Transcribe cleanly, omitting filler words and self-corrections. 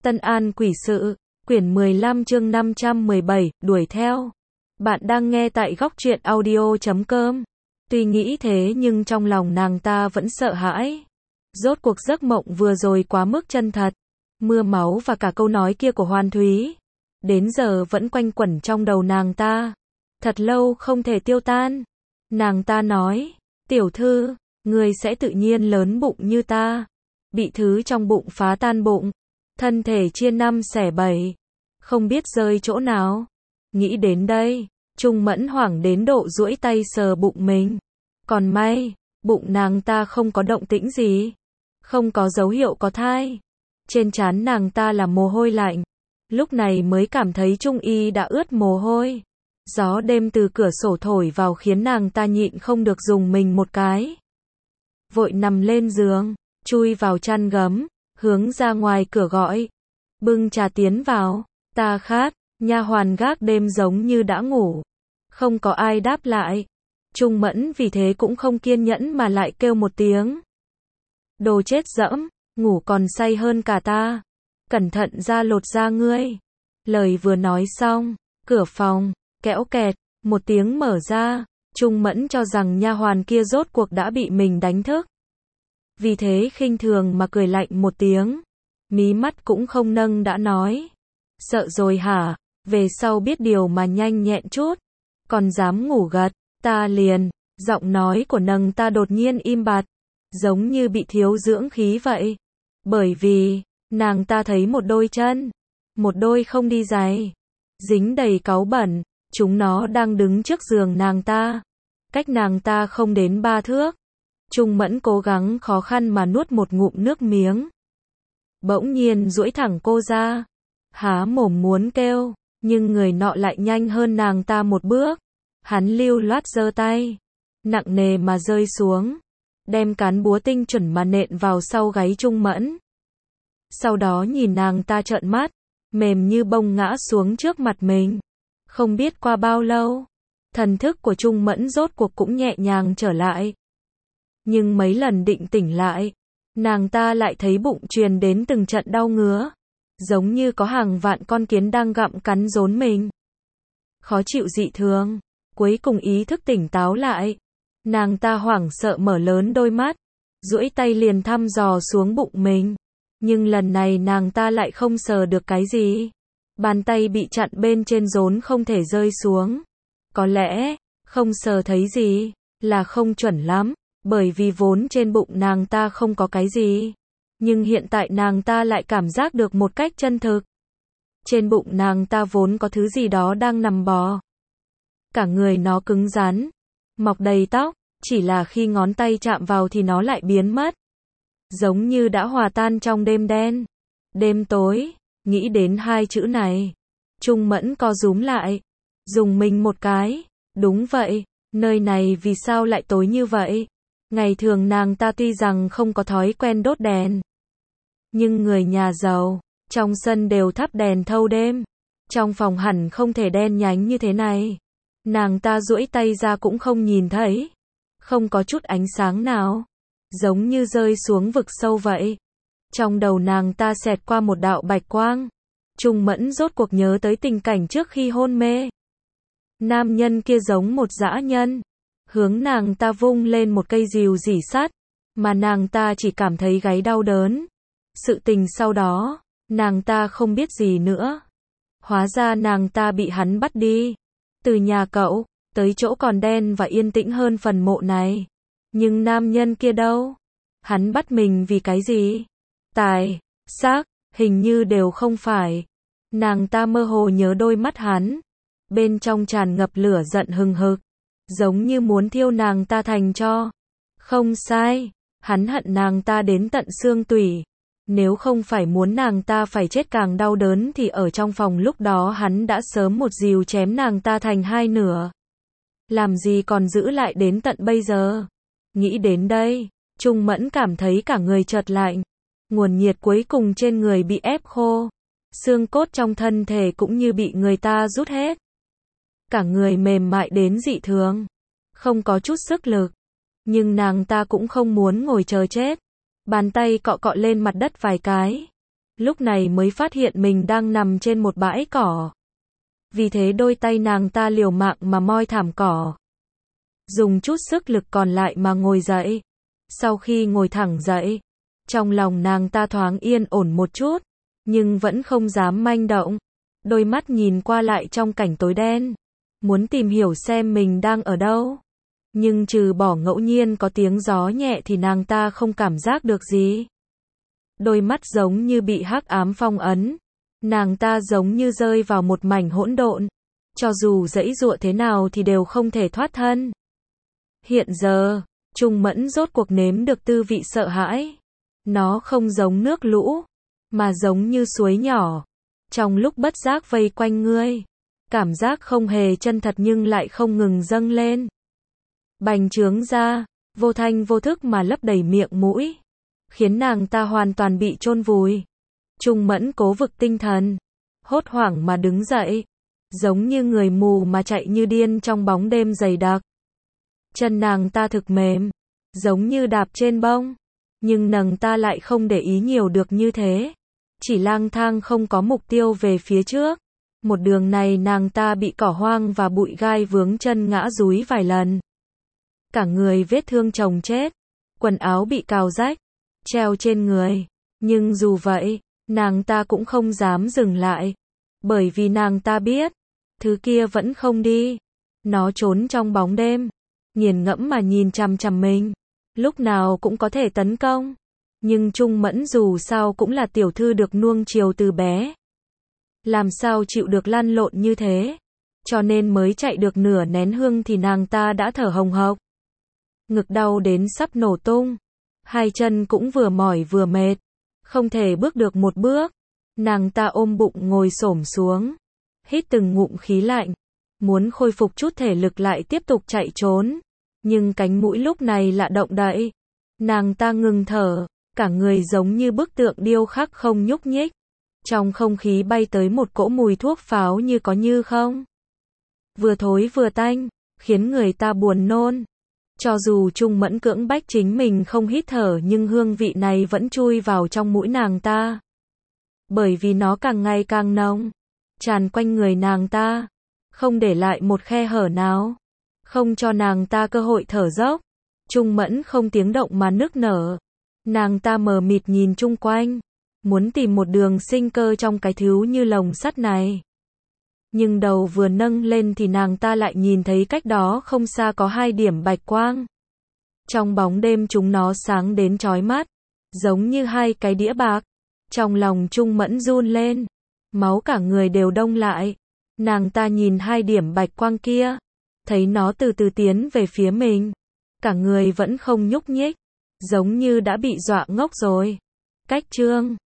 Tân An quỷ sự, quyển 15 chương 517, đuổi theo. Bạn đang nghe tại góc truyện audio.com. Tuy nghĩ thế nhưng trong lòng nàng ta vẫn sợ hãi. Rốt cuộc giấc mộng vừa rồi quá mức chân thật. Mưa máu và cả câu nói kia của Hoan Thúy. Đến giờ vẫn quanh quẩn trong đầu nàng ta. Thật lâu không thể tiêu tan. Nàng ta nói, tiểu thư, người sẽ tự nhiên lớn bụng như ta. Bị thứ trong bụng phá tan bụng. Thân thể chia năm xẻ bảy. Không biết rơi chỗ nào. Nghĩ đến đây, Trung Mẫn hoảng đến độ duỗi tay sờ bụng mình. Còn may, bụng nàng ta không có động tĩnh gì. Không có dấu hiệu có thai. Trên trán nàng ta là mồ hôi lạnh. Lúc này mới cảm thấy Trung Y đã ướt mồ hôi. Gió đêm từ cửa sổ thổi vào khiến nàng ta nhịn không được dùng mình một cái. Vội nằm lên giường, chui vào chăn gấm, hướng ra ngoài cửa gọi. Bưng trà tiến vào, ta khát, nha hoàn gác đêm giống như đã ngủ. Không có ai đáp lại. Trung Mẫn vì thế cũng không kiên nhẫn mà lại kêu một tiếng. Đồ chết dẫm, ngủ còn say hơn cả ta. Cẩn thận ra lột da ngươi. Lời vừa nói xong, cửa phòng, kẽo kẹt, một tiếng mở ra. Trung Mẫn cho rằng nha hoàn kia rốt cuộc đã bị mình đánh thức. Vì thế khinh thường mà cười lạnh một tiếng. Mí mắt cũng không nâng đã nói. Sợ rồi hả? Về sau biết điều mà nhanh nhẹn chút. Còn dám ngủ gật, ta liền. Giọng nói của nàng ta đột nhiên im bặt. Giống như bị thiếu dưỡng khí vậy. Bởi vì, nàng ta thấy một đôi chân. Một đôi không đi giày. Dính đầy cáu bẩn. Chúng nó đang đứng trước giường nàng ta. Cách nàng ta không đến 3 thước. Trung Mẫn cố gắng khó khăn mà nuốt một ngụm nước miếng. Bỗng nhiên duỗi thẳng cô ra. Há mồm muốn kêu, nhưng người nọ lại nhanh hơn nàng ta một bước. Hắn lưu loát giơ tay, nặng nề mà rơi xuống, đem cán búa tinh chuẩn mà nện vào sau gáy Trung Mẫn. Sau đó nhìn nàng ta trợn mắt, mềm như bông ngã xuống trước mặt mình. Không biết qua bao lâu, thần thức của Trung Mẫn rốt cuộc cũng nhẹ nhàng trở lại. Nhưng mấy lần định tỉnh lại, nàng ta lại thấy bụng truyền đến từng trận đau ngứa. Giống như có hàng vạn con kiến đang gặm cắn rốn mình. Khó chịu dị thường. Cuối cùng ý thức tỉnh táo lại. Nàng ta hoảng sợ mở lớn đôi mắt. Duỗi tay liền thăm dò xuống bụng mình. Nhưng lần này nàng ta lại không sờ được cái gì. Bàn tay bị chặn bên trên rốn không thể rơi xuống. Có lẽ, không sờ thấy gì, là không chuẩn lắm. Bởi vì vốn trên bụng nàng ta không có cái gì. Nhưng hiện tại nàng ta lại cảm giác được một cách chân thực. Trên bụng nàng ta vốn có thứ gì đó đang nằm bò. Cả người nó cứng rắn, mọc đầy tóc, chỉ là khi ngón tay chạm vào thì nó lại biến mất. Giống như đã hòa tan trong đêm đen. Đêm tối, nghĩ đến hai chữ này. Trung Mẫn co rúm lại, dùng mình một cái. Đúng vậy, nơi này vì sao lại tối như vậy? Ngày thường nàng ta tuy rằng không có thói quen đốt đèn. Nhưng người nhà giàu, trong sân đều thắp đèn thâu đêm. Trong phòng hẳn không thể đen nhánh như thế này. Nàng ta duỗi tay ra cũng không nhìn thấy. Không có chút ánh sáng nào. Giống như rơi xuống vực sâu vậy. Trong đầu nàng ta xẹt qua một đạo bạch quang. Trung Mẫn rốt cuộc nhớ tới tình cảnh trước khi hôn mê. Nam nhân kia giống một dã nhân. Hướng nàng ta vung lên một cây rìu rỉ sắt. Mà nàng ta chỉ cảm thấy gáy đau đớn. Sự tình sau đó, nàng ta không biết gì nữa. Hóa ra nàng ta bị hắn bắt đi. Từ nhà cậu, tới chỗ còn đen và yên tĩnh hơn phần mộ này. Nhưng nam nhân kia đâu? Hắn bắt mình vì cái gì? Tài, xác, hình như đều không phải. Nàng ta mơ hồ nhớ đôi mắt hắn. Bên trong tràn ngập lửa giận hừng hực. Giống như muốn thiêu nàng ta thành tro. Không sai, hắn hận nàng ta đến tận xương tủy. Nếu không phải muốn nàng ta phải chết càng đau đớn thì ở trong phòng lúc đó hắn đã sớm một rìu chém nàng ta thành hai nửa. Làm gì còn giữ lại đến tận bây giờ? Nghĩ đến đây, Trung Mẫn cảm thấy cả người chợt lạnh. Nguồn nhiệt cuối cùng trên người bị ép khô. Xương cốt trong thân thể cũng như bị người ta rút hết. Cả người mềm mại đến dị thường. Không có chút sức lực. Nhưng nàng ta cũng không muốn ngồi chờ chết. Bàn tay cọ cọ lên mặt đất vài cái. lúc này mới phát hiện mình đang nằm trên một bãi cỏ. Vì thế đôi tay nàng ta liều mạng mà moi thảm cỏ. Dùng chút sức lực còn lại mà ngồi dậy. Sau khi ngồi thẳng dậy, trong lòng nàng ta thoáng yên ổn một chút, nhưng vẫn không dám manh động. Đôi mắt nhìn qua lại trong cảnh tối đen, muốn tìm hiểu xem mình đang ở đâu. Nhưng trừ bỏ ngẫu nhiên có tiếng gió nhẹ thì nàng ta không cảm giác được gì. Đôi mắt giống như bị hắc ám phong ấn. Nàng ta giống như rơi vào một mảnh hỗn độn. Cho dù giãy giụa thế nào thì đều không thể thoát thân. Hiện giờ, Trung Mẫn rốt cuộc nếm được tư vị sợ hãi. Nó không giống nước lũ, mà giống như suối nhỏ. Trong lúc bất giác vây quanh ngươi, cảm giác không hề chân thật nhưng lại không ngừng dâng lên. Bành trướng ra, vô thanh vô thức mà lấp đầy miệng mũi, khiến nàng ta hoàn toàn bị chôn vùi. Trung Mẫn cố vực tinh thần, hốt hoảng mà đứng dậy, giống như người mù mà chạy như điên trong bóng đêm dày đặc. Chân nàng ta thực mềm, giống như đạp trên bông, nhưng nàng ta lại không để ý nhiều được như thế, chỉ lang thang không có mục tiêu về phía trước. Một đường này nàng ta bị cỏ hoang và bụi gai vướng chân ngã dúi vài lần. Cả người vết thương chồng chết, quần áo bị cào rách, treo trên người. Nhưng dù vậy, nàng ta cũng không dám dừng lại, bởi vì nàng ta biết, thứ kia vẫn không đi. Nó trốn trong bóng đêm, nghiền ngẫm mà nhìn chằm chằm mình, lúc nào cũng có thể tấn công. Nhưng Trung Mẫn dù sao cũng là tiểu thư được nuông chiều từ bé, làm sao chịu được lăn lộn như thế, cho nên mới chạy được nửa nén hương thì nàng ta đã thở hồng hộc. Ngực đau đến sắp nổ tung, hai chân cũng vừa mỏi vừa mệt, không thể bước được một bước. Nàng ta ôm bụng ngồi xổm xuống, hít từng ngụm khí lạnh, muốn khôi phục chút thể lực lại tiếp tục chạy trốn. Nhưng cánh mũi lúc này lạ động đậy. Nàng ta ngừng thở, cả người giống như bức tượng điêu khắc không nhúc nhích. Trong không khí bay tới một cỗ mùi thuốc pháo như có như không. Vừa thối vừa tanh, khiến người ta buồn nôn. Cho dù Trung Mẫn cưỡng bách chính mình không hít thở nhưng hương vị này vẫn chui vào trong mũi nàng ta. Bởi vì nó càng ngày càng nồng, tràn quanh người nàng ta, không để lại một khe hở nào, không cho nàng ta cơ hội thở dốc. Trung Mẫn không tiếng động mà nức nở. Nàng ta mờ mịt nhìn chung quanh, muốn tìm một đường sinh cơ trong cái thứ như lồng sắt này. Nhưng đầu vừa nâng lên thì nàng ta lại nhìn thấy cách đó không xa có hai điểm bạch quang. Trong bóng đêm chúng nó sáng đến chói mắt, giống như hai cái đĩa bạc. Trong lòng Trung Mẫn run lên, máu cả người đều đông lại. Nàng ta nhìn hai điểm bạch quang kia, thấy nó từ từ tiến về phía mình. Cả người vẫn không nhúc nhích, giống như đã bị dọa ngốc rồi. Cách chương